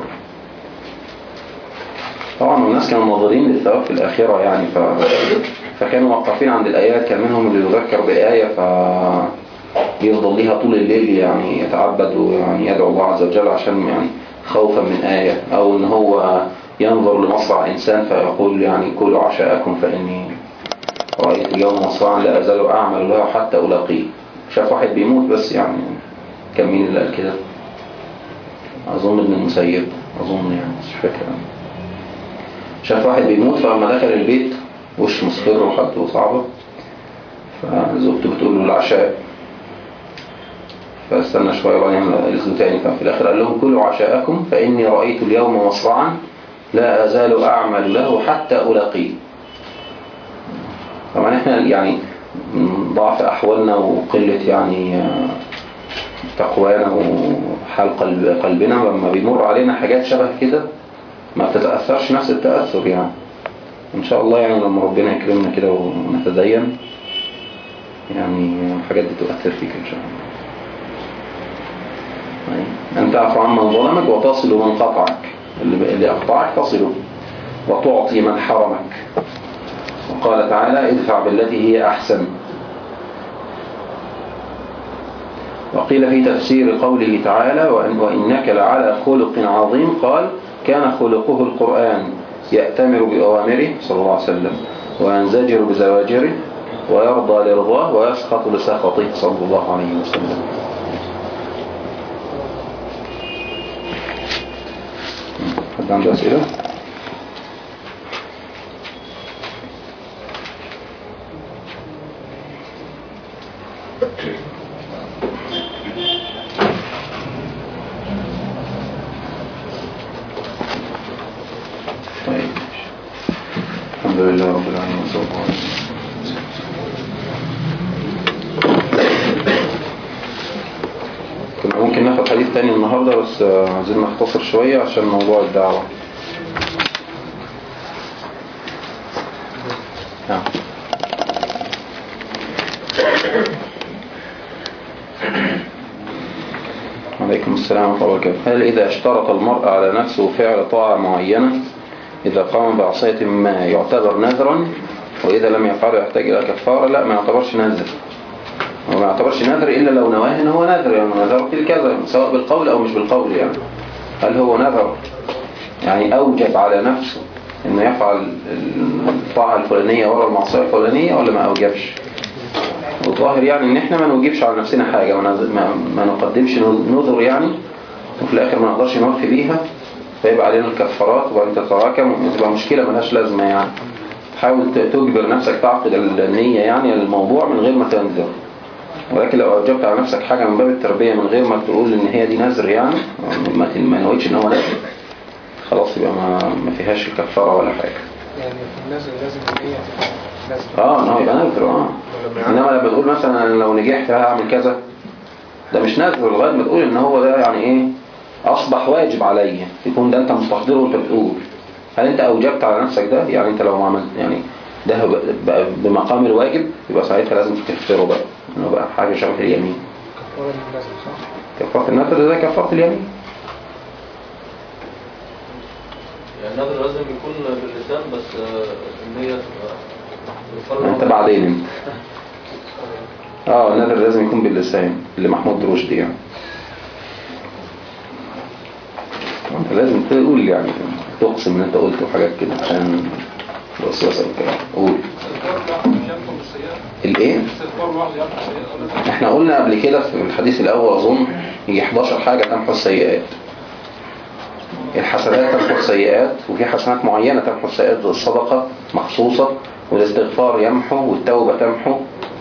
طبعا الناس كانوا ناظرين للثواب في الآخرة يعني، ف... فكانوا موقفين عند الآيات. كان منهم اللي يذكر بآية فيفضل ليها طول الليل يعني يتعبد ويعني يدعو الله عز وجل عشان يعني خوفا من آية، أو إن هو ينظر لمصرع إنسان فيقول يعني كلوا عشاءكم فإني رأيت اليوم مصرعا لا أزال أعمل له حتى ألاقيه. شاف واحد بيموت بس يعني، كان مين اللي قال كده؟ أظن ابن المسيب، أظن يعني مش فاكر. شاف واحد بيموت فلما دخل البيت وش مصفر وحالته صعبة، فزوجته بتقول له العشاء، فاستنى شوية وبعدين قالت تاني، ففي الآخر قال لهم كلوا عشاءكم فإني رأيت اليوم مصرعا لا أزال أعمل له حتى ألاقيه. طبعا احنا يعني من ضعف أحوالنا وقلة يعني تقوانا وحال قلب قلبنا لما بيمر علينا حاجات شبه كده ما بتتأثرش نفس التأثر يعني. إن شاء الله يعني لما ربنا يكرمنا كده ونتدين يعني الحاجات دي تؤثر فيك إن شاء الله. أن تعفو عمن ظلمك وتصل من قطعك، اللي أقطعك تصله، وتعطي من حرمك. وقال تعالى ادفع بالتي هي أحسن. وقيل في تفسير قوله تعالى وإنك لعلى خلق عظيم قال كان خلقه القرآن يأتمر بأوامره صلى الله عليه وسلم وينزجر بزواجره ويرضى لرضاه ويسخط لسخطه صلى الله عليه وسلم. حد عنده أسئلة؟ طيب الحمد لله رب العالمين صلى الله عليه وسلم. كنا ممكن ناخد حديث تاني النهاردة، بس عايزين نختصر شوية عشان موضوع الدعوة. نعم. عليكم السلام ورحمة الله وبركاته. هل إذا اشترط المرء على نفسه فعل طاعة معينة إذا قام بعصية ما يعتبر نذرا، وإذا لم يفعله يحتاج إلى كفارة؟ لا، ما يعتبرش نذر. وما يعتبرش نذر إلا لو نواه إن هو نذر، يعني نذر في الكذا سواء بالقول أو مش بالقول. يعني هل هو نذر يعني أوجب على نفسه إنه يفعل الطاعة الفلانية وراء المعصية الفلانية، ولا ما أوجبش؟ والظاهر يعني إن إحنا ما نوجبش على نفسنا حاجة، ما, ما نقدمش نذر يعني وفي الآخر ما نقدرش نوفي بيها، فيبقى علينا الكفارات وبعدين تتراكم وتبقى مشكلة ملهاش لازمة. يعني حاول تجبر نفسك تعقد النية يعني الموضوع من غير ما تنذر. ولكن لو أوجبت على نفسك حاجة من باب التربية من غير ما تقول إن هي دي نذر، يعني ما نويتش إن هو نذر، خلاص يبقى ما, ما فيهاش الكفارة ولا حاجة. يعني في النذر لازم النية لازم اه إن هو يبقى نذر. اه إنما لما تقول مثلا لو نجحت هعمل كذا، ده مش نذر لغاية ما تقول إن هو ده يعني إيه أصبح واجب علي، يكون ده أنت مستحضره وأنت بتقول. هل أنت أوجبت على نفسك ده؟ يعني أنت لو ما عملت يعني ده بقى بمقام الواجب، يبقى ساعتها لازم تكفره بقى، إنه بقى حاجة شبه اليمين. كفارة النذر صح؟ كفارة النذر ده كفارة اليمين. يعني النذر لازم يكون باللسان بس النية تبقى أنت بعدين أنت اه النذر لازم يكون باللسان اللي محمود رشدي يعني. انت لازم تقول يعني تقسم ان انت قلت وحاجات كده عشان الوسوسه والكلام. قول الايه؟ احنا قلنا قبل كده في الحديث الاول اظن يجي احداشر حاجه تمحو السيئات. الحسنات تمحو السيئات، وفي حسنات معينه تمحو السيئات زي الصدقه مخصوصه، والاستغفار يمحو، والتوبه تمحو.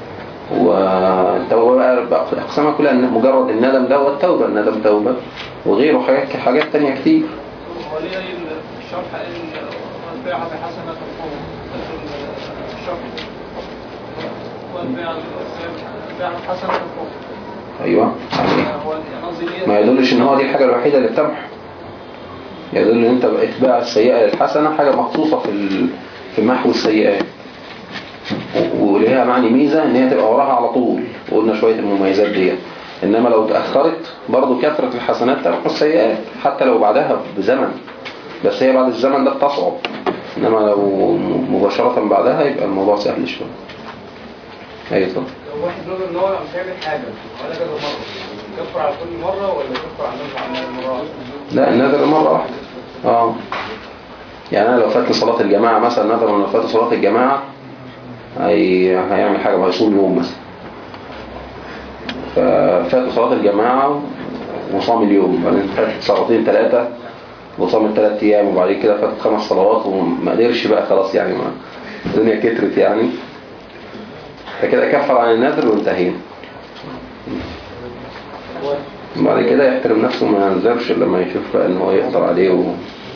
والتوبه بقى اقسامها كلها ان مجرد الندم ده والتوبه، الندم توبه وغيره حاجات حاجات تانية كتير. هو ليه الشرح قال والبيع بحسنة القوم الشرح والبيع بحسنة القوم. ايوه يعني ما يدلش ان هو دي الحاجه الوحيده اللي بتمحو، يدل ان انت اتباع السيئه للحسنه حاجه مخصوصه في في محو السيئات، وليها معني ميزه ان هي تبقى وراها على طول، وقلنا شويه المميزات دي. انما لو تاخرت برضو كثره الحسنات تمحو السيئات حتى لو بعدها بزمن، بس هي بعد الزمن ده بتصعب. انما لو مباشره بعدها يبقى الموضوع سهل شويه. ايوه طبعا. لو واحد نظر ان هو مش هيعمل حاجه ولا كذا مره، يكفر على كل مره ولا يكفر على نفسه على مره؟ لا النذر مره واحده. اه يعني انا لو فات صلاه الجماعه مثلا، نذر لو فات صلاه الجماعه هي هيعمل حاجه، هيصوم يوم مثلا، ففات صلاه الجماعه وصام اليوم، بعدين فات صلاتين ثلاثه وصام الثلاث ايام، وبعد كده فات خمس صلوات وما قدرش بقى خلاص، يعني ما الدنيا كترت يعني، فكده كفر عن النذر وانتهينا. بعد كده يحترم نفسه ما ينذرش لما يشوف بقى ان هو يقدر عليه و...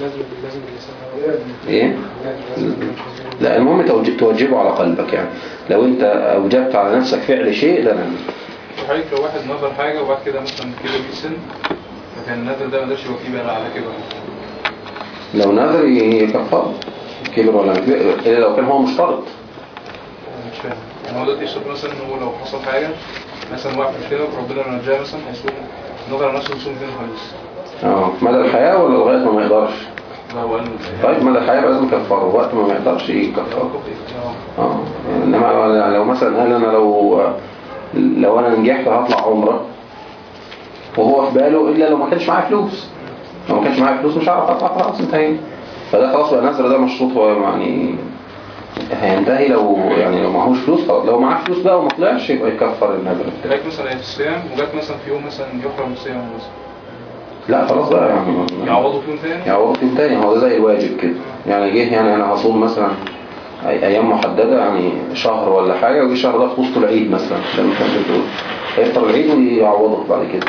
ايه لا المهم توجبه على قلبك. يعني لو انت اوجبت على نفسك فعل شيء ده نذر. وحضرتك لو واحد نظر حاجه وبعد كده مثلا كبر في السن، فكان النذر ده ما قدرش يوفيه بقى على كده، لو نذر يكفر كبر ولا كبر، الا لو كان هو مشترط. مش فاهم يعني هو دلوقتي يشترط مثلا ان هو لو حصل حاجه مثلا واحد كده وربنا نجاه مثلا هيصوم، نظر على نفسه يصوم فين خالص. اه مدى الحياه ولا لغايه ما ما يقدرش؟ لا هو قال طيب مدى الحياه لازم يكفر، وقت ما ما يقدرش يكفر. اه انما لو مثلا قال انا لو لو انا نجحت هطلع عمره وهو في باله، الا لو ما كانش معاه فلوس، لو ما كانش معاه فلوس مش هعرف اطلع، خلاص انتهينا، فده خلاص بقى النذر ده مشروط، هو يعني هينتهي لو يعني لو معهوش فلوس خلاص، لو معاه فلوس بقى وما طلعش يبقى يكفر النذر. لكن مثلا في الصيام وجات مثلا في يوم مثلا يحرم الصيام مثلا، لا خلاص بقى يعني يعوضوا فيهم تاني، يعوضوا فيهم تاني، هو ده زي الواجب كده. يعني جه يعني انا هصوم مثلا ايام محدده يعني شهر ولا حاجه، ويجي الشهر ده في وسط العيد مثلا لما كنت بتقول هيفطر العيد ويعوضك بعد كده.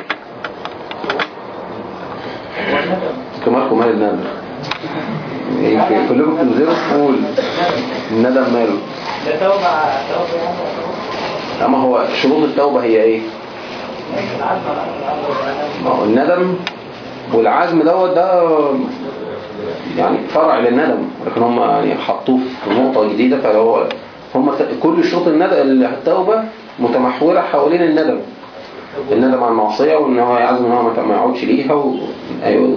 كمالكم مال النذر ايه كلكم تنزلوا تقول الندم ماله؟ ده توبة توبة يعني. اما هو شروط التوبه هي ايه؟ الندم والعزم دوت ده يعني فرع للندم، لكن هم يعني حطوه في نقطة جديدة. فهو هم كل شروط الندم التوبة متمحورة حوالين الندم، الندم عن المعصية وان هو يعزم ان هو ما يعودش ليها و... ايوه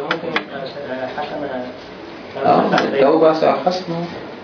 اه التوبة حسنة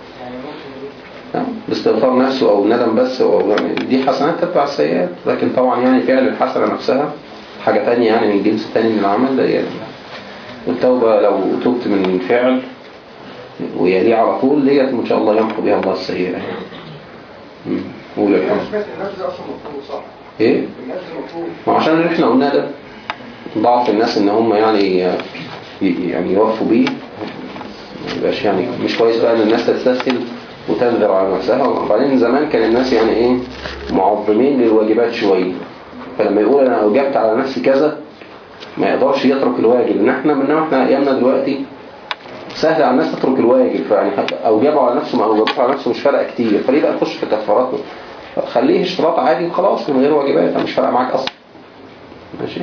باستغفار نفسه او ندم بس، أو يعني دي حسنات تتبع السيئات. لكن طبعا يعني فعل الحسنة نفسها حاجة تانية يعني من جنس تاني من العمل ده يعني. والتوبة لو تبت من فعل ويليه على طول ديت ان شاء الله يمحو بها الله السيئة يعني. قول الحمد. النفس ده اصلا مفروض صح؟ ايه؟ النفس مفروض. ما عشان اللي احنا قلناه ده ضعف الناس ان هم يعني يعني يوفوا بيه، ما يبقاش يعني مش كويس بقى ان الناس تستسهل وتنذر على نفسها. وبعدين زمان كان الناس يعني ايه معظمين للواجبات شوية، فلما يقول انا اوجبت على نفسي كذا ما يقدرش يترك الواجب. ان احنا مننا احنا ايامنا دلوقتي سهل على الناس تترك الواجب، فيعني اوجبه على نفسه ما اوجبه على نفسه مش فارقه كتير، فليه بقى تخش في كفارات؟ خليه اشتراط عادي وخلاص من غير واجبات، مش فارقه معاك اصلا. ماشي.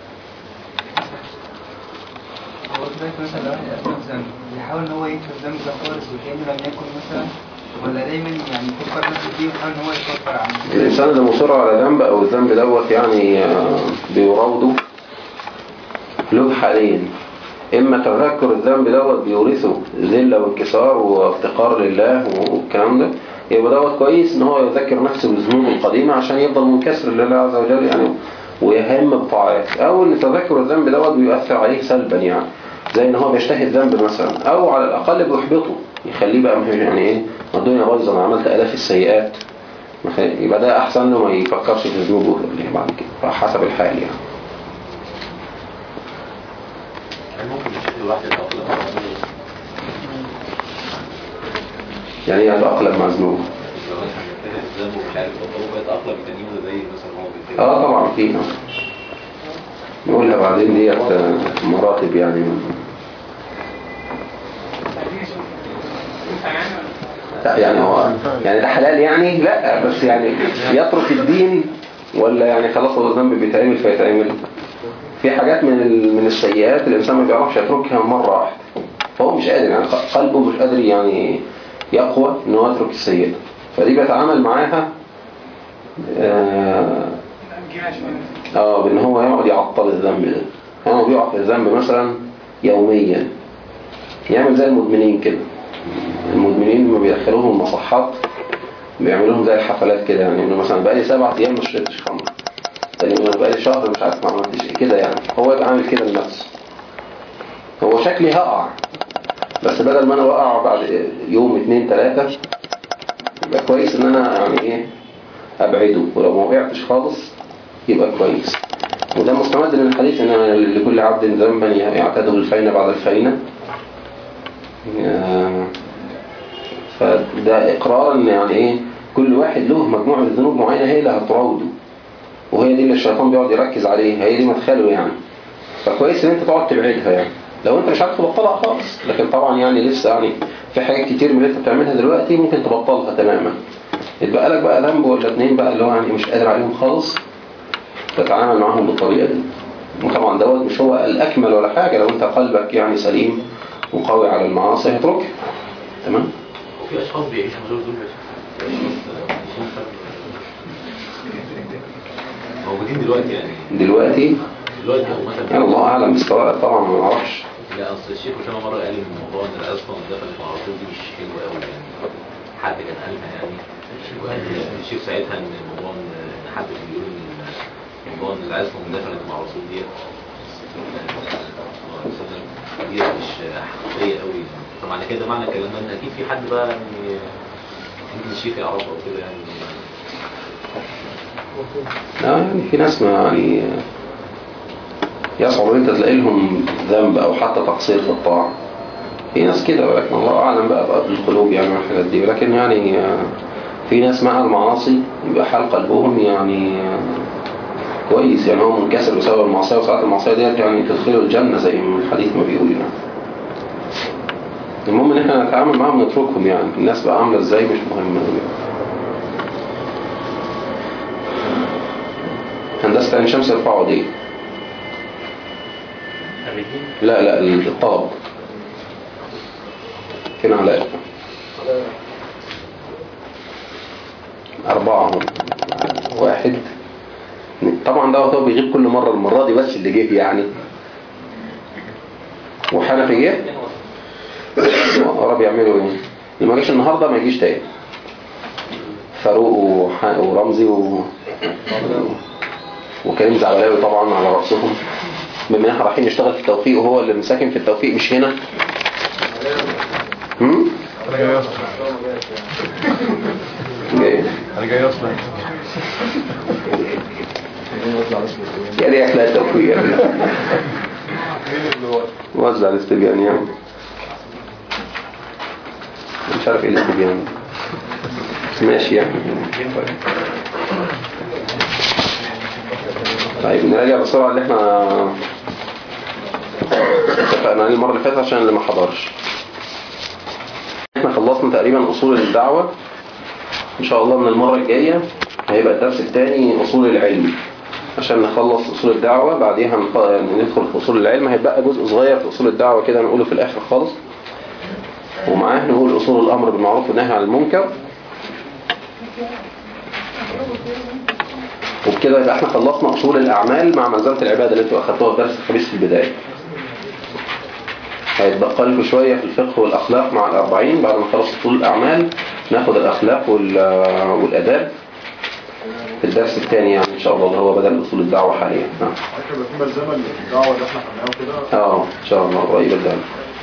هو دلوقتي مثلا لو واحد أذنب ذنب بيحاول ان هو ينسى الذنب ده خالص وكأنه لم يكن مثلا، ولا دايما يعني يفكر نفسه فيه ويحاول ان هو يكفر عنه؟ الانسان اللي مصر على ذنب او الذنب دوت يعني بيراوده له حالين. اما تذكر الذنب دوت بيورثه ذله وانكسار وافتقار لله والكلام ده، يبقى دوت كويس ان هو يذكر نفسه بالذنوب القديمه عشان يفضل منكسر لله عز وجل يعني ويهم بطاعات. او ان تذكر الذنب دوت بيؤثر عليه سلبا يعني زي ان هو بيشتهي الذنب مثلا، او على الاقل بيحبطه يخليه بقى يعني ايه الدنيا بايظه انا عملت الاف السيئات، يبقى ده احسن له ما يفكرش في ذنوبه بعد كده حسب الحال يعني. ممكن يشتغل الواحد الأقلم يعني ايه يتأقلم مع ذنوبه؟ لو مثلا كده الذنب ومش عارف يبطله يتأقلم تاني يوم زي مثلا هو بيتكلم. اه طبعا فيه نقولها بعدين ديت مراتب يعني. لا يعني هو يعني ده حلال يعني؟ لا بس يعني يترك الدين ولا يعني خلاص هو الذنب بيتعمل فيتعمل. في حاجات من من السيئات الإنسان ما بيعرفش يتركها مرة واحدة، فهو مش قادر يعني قلبه مش قادر يعني يقوى إنه يترك السيئة، فدي بيتعامل معاها آه, آه بإن هو يقعد يعطل الذنب ده. هو بيقع في الذنب مثلا يوميا، يعمل زي المدمنين كده. المدمنين لما بيدخلوهم المصحات بيعملوهم زي الحفلات كده يعني، إنه مثلا بقالي سبعة أيام ما شربتش خمر، تاني يوم انا بقالي شهر مش عارف ما عملتش ايه كده يعني. هو يبقى عامل كده لنفسه، هو شكلي هقع بس بدل ما انا وقع بعد يوم اتنين تلاتة يبقى كويس ان انا يعني ايه ابعده، ولو ما وقعتش خالص يبقى كويس. وده مستمد من الحديث ان لكل عبد ذنبا يعتاده الفينة بعد الفينة. فده اقرار ان يعني ايه كل واحد له مجموعة ذنوب معينة هي اللي هتراوده، وهي دي اللي الشيطان بيقعد يركز عليها، هي دي مدخله يعني. فكويس ان انت تقعد تبعدها يعني، لو انت مش عارف تبطلها خالص. لكن طبعا يعني لسه يعني في حاجات كتير من اللي انت بتعملها دلوقتي ممكن تبطلها تماما. يتبقى لك بقى ذنب ولا اتنين بقى اللي هو يعني مش قادر عليهم خالص تتعامل معاهم بالطريقة دي. وطبعا دوت مش هو الأكمل ولا حاجة، لو انت قلبك يعني سليم وقوي على المعاصي هتركها. تمام؟ وفي أشخاص بيعيشوا دول دول موجودين دلوقتي يعني دلوقتي دلوقتي او مثلا يعني الله اعلم بستواء طبعا ما اعرفش. لا اصل الشيخ اسامه مره قال ان موضوع ان الازمه دخلت مع الرسول دي مش حلو قوي يعني، حد كان قالها يعني، وقال الشيخ ساعتها ان الموضوع ان حد كان بيقول ان موضوع ان الازمه دخلت مع الرسول دي دي مش حقيقيه قوي. فمعنى كده معنى كلامنا ان اكيد في حد بقى يعني يمكن الشيخ يعرفه او كده يعني. لا يعني في ناس ما يعني يصعب انت تلاقي لهم ذنب او حتى تقصير في الطاعة. في ناس كده ولكن الله اعلم بقى بقى بالقلوب يعني والحاجات دي. ولكن يعني في ناس مع المعاصي يبقى حال قلبهم يعني كويس يعني، هو منكسر بسبب المعصية، وساعات المعصية ديت يعني تدخله الجنة زي ما الحديث ما بيقول يعني. المهم ان احنا نتعامل معاهم ونتركهم يعني. الناس بقى عاملة ازاي مش مهم. مدرسة عين شمس يرفعوا ايديه. لا لا الطلب فين علاء؟ أربعة هم. واحد طبعا ده هو بيغيب كل مرة، المرة دي بس اللي جه يعني. وحنفي جه قرب يعملوا ايه؟ اللي ما جاش النهاردة ما يجيش تاني. فاروق وح... ورمزي و... وكريم زعبلاوي طبعا على رأسهم، بما احنا رايحين نشتغل في التوفيق وهو اللي مساكن في التوفيق مش هنا. هم؟ انا جاي اصلا جاي انا جاي اصلا يا ريت لا توفيق يا ريت. وزع الاستبيان يعني مش عارف ايه الاستبيان ماشي يعني. طيب نراجع بسرعة اللي احنا اتفقنا عليه المرة اللي فاتت عشان اللي ما حضرش. احنا خلصنا تقريبا اصول الدعوة. ان شاء الله من المرة الجاية هيبقى الدرس الثاني اصول العلم، عشان نخلص اصول الدعوة بعديها ندخل في اصول العلم. هيبقى جزء صغير في اصول الدعوة كده نقوله في الاخر خالص، ومعاه نقول اصول الامر بالمعروف والنهي عن المنكر. وبكده يبقى احنا خلصنا اصول الاعمال مع منزلة العبادة اللي انتوا اخدتوها في درس الخميس في البداية. هيتبقى لكم شوية في الفقه والاخلاق مع الاربعين. بعد ما نخلص اصول الاعمال ناخد الاخلاق والاداب في الدرس الثاني يعني ان شاء الله، اللي هو بدل اصول الدعوة حاليا. نعم. هيبقى في ملزمة للدعوة اللي احنا خدناها كده. اه ان شاء الله قريب الدعوة.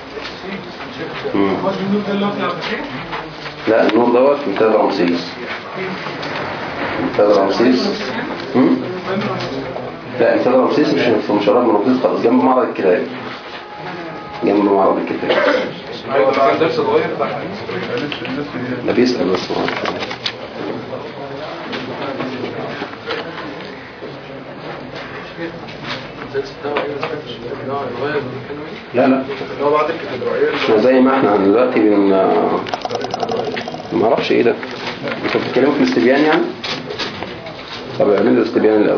لا النور دوت منتدى رمسيس. منتدى رمسيس. امم لا منتدى رمسيس مش في مشارات من رمسيس خالص، جنب معرض الكتاب. جنب معرض الكتاب. ايوه درس صغير ده بيسأل بس. لا لا هو بعد الكاتدرائية احنا زي ما احنا دلوقتي بن ما اعرفش ايه ده. انتوا بتتكلموا في الاستبيان يعني؟ طب اعملوا الاستبيان الاول.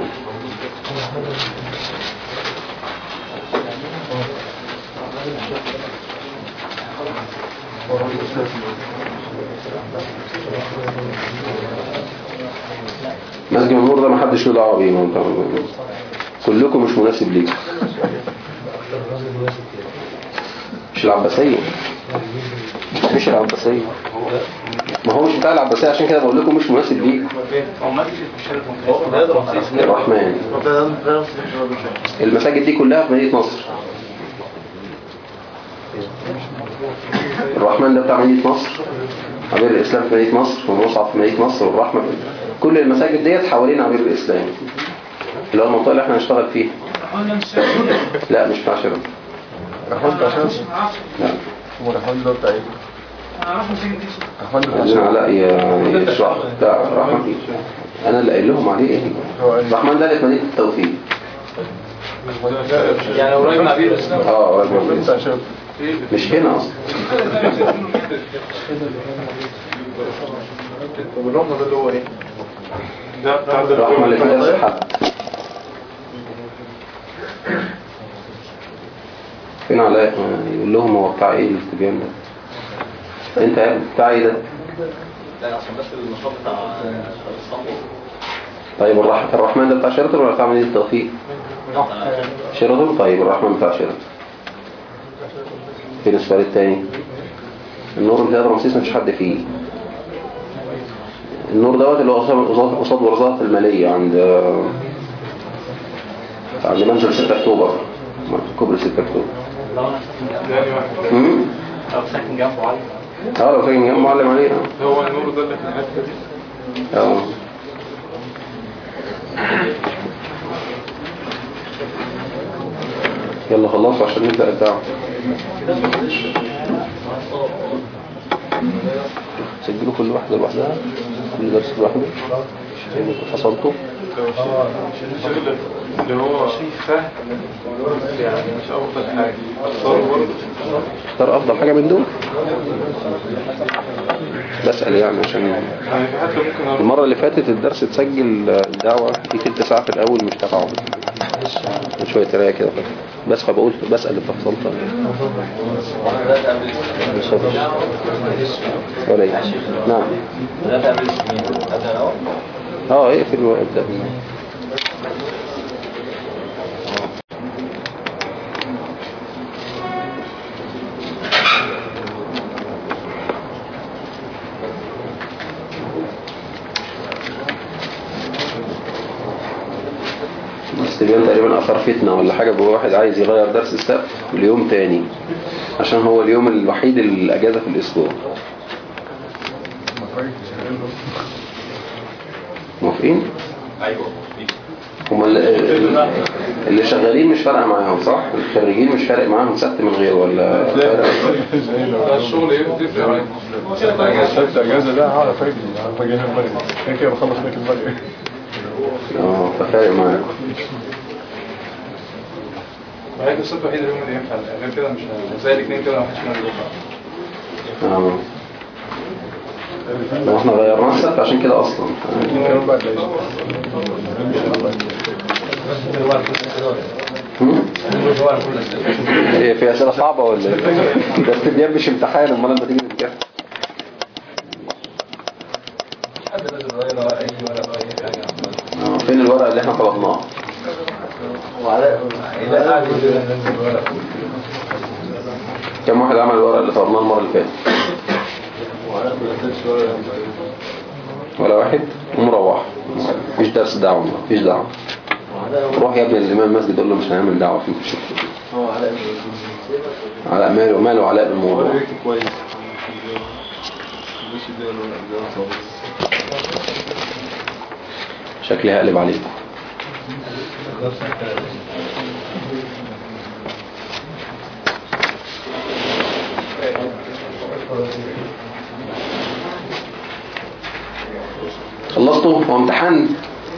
مسجد النور ده ما حدش له دعوه بيه، كلكم مش مناسب ليكم. مش العباسية، مش العباسية، ما هو مش بتاع العباسية، عشان كده بقول لكم مش مناسب ليكم. الرحمن المساجد دي كلها في مدينة نصر. الرحمن ده بتاع مدينة نصر، عبير الإسلام في مدينة نصر، والمصعب في مدينة نصر، والرحمة في... كل المساجد ديت حوالين عبير الإسلام اللي هو المنطقة اللي احنا هنشتغل فيها. لا مش بتاع شرط. رحمن بتاع شمس؟ لا هو رحمن ده بتاع ايه؟ رحمن بتاع عشان علاء يشرح. لا الرحمن انا اللي قايل لهم عليه ايه. الرحمن ده اللي في مدينة التوفيق يعني قريب من عبير الإسلام. اه قريب من عبير الإسلام، مش هنا اصلا. طب الرحمن ده اللي هو ايه؟ ده بتاع الرحمن اللي في درس الحد. فين علاء يقول لهم هو بتاع ايه الاستبيان ده؟ انت بتاع ايه ده؟ لا عشان بس النشاط بتاع الصمت. طيب الرحمن الرحمن ده بتاع شيراتون ولا بتاع مدينة التوفيق؟ شيراتون. طيب الرحمن بتاع شيراتون. فين السؤال الثاني؟ النور امتداد رمسيس مفيش حد فيه. النور دوت اللي هو قصاد وزارة المالية عند عند منزل ستة أكتوبر، كوبري ستة أكتوبر. امم لو ساكن جنبه علي. اه لو ساكن جنبه معلم عليه. هو النور ده اللي في الحته دي. اه يلا خلصوا عشان نبدأ الدعوة. سجلوا كل واحدة لوحدها، كل درس لوحده عشان انتوا فصلتوا. اللي هو فهم يعني مش افضل حاجه، اختاروا برضه اختار افضل حاجة من دول. بسأل يعني عشان يعني في حتى ممكن المرة اللي فاتت الدرس اتسجل الدعوة في تلت ساعة في الأول مش تبعه شوية ترايا كده بس فبقول بسأل التفصيل ولا ايه؟ نعم اه ايه في الوقت ده استبيان تقريبا اثار فتنة ولا حاجة بقى واحد عايز يغير درس السبت ليوم تاني عشان هو اليوم الوحيد الاجازة في الاسبوع. موافقين؟ ايوه هم اللي شغالين مش فارقة معاهم صح؟ الخريجين مش فارق معاهم سبت من غير ولا فارق؟ الشغل ايه بتفرق معاهم؟ سبت اجازة لا هعرف اجي هعرف اجي هنا المرة كده كده بخلص هناك المرة اه ففارق معاك. ما هي السبت الوحيد اليوم اللي ينفع غير كده مش زي الاثنين كده ما حدش يروح. اه لو احنا غيرنا السبت عشان كده اصلا هي في اسئله صعبه ولا ايه؟ ده استبيان مش امتحان امال لما تيجي تمتحن فين الورقه اللي احنا طلبناها؟ كم واحد عمل الورقه اللي طلبناها المره اللي فاتت؟ ولا واحد؟ ومروح مفيش درس دعوه مفيش دعوه. روح يا ابن الامام المسجد قول له مش هنعمل دعوه فيه مش هو علاء علاء ماله ماله علاء بالموضوع كويس شكلي هقلب عليك. خلصتوا هو امتحان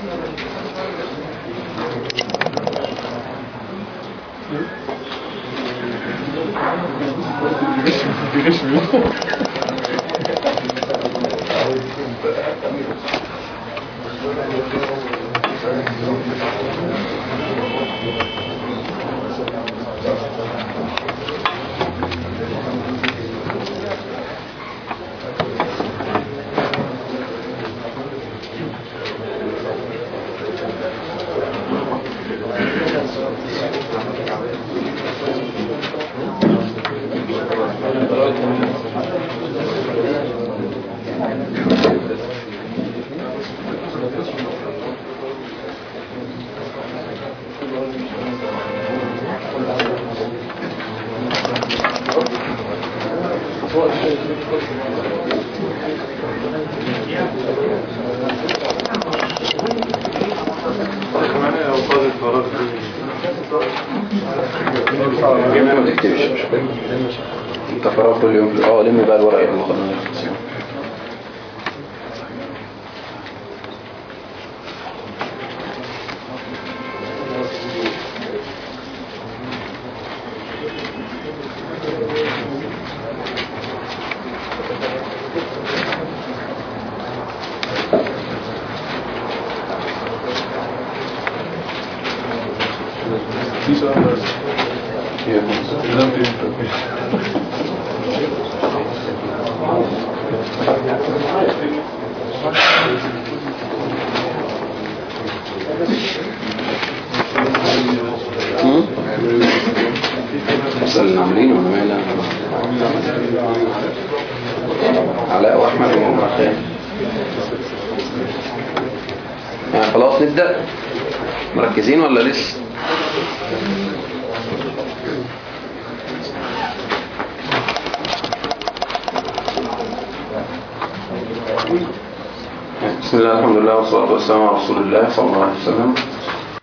ما تكتبش انت فراغ كل يوم اه لم بقى الورق يلا خلاص. في سؤال بس لازم نسأل اللي عاملين ولا مالا علاء واحمد ومرخان يعني خلاص نبدأ مركزين ولا لسه؟ بسم الله الحمد لله والصلاة والسلام على رسول الله صلى الله عليه وسلم.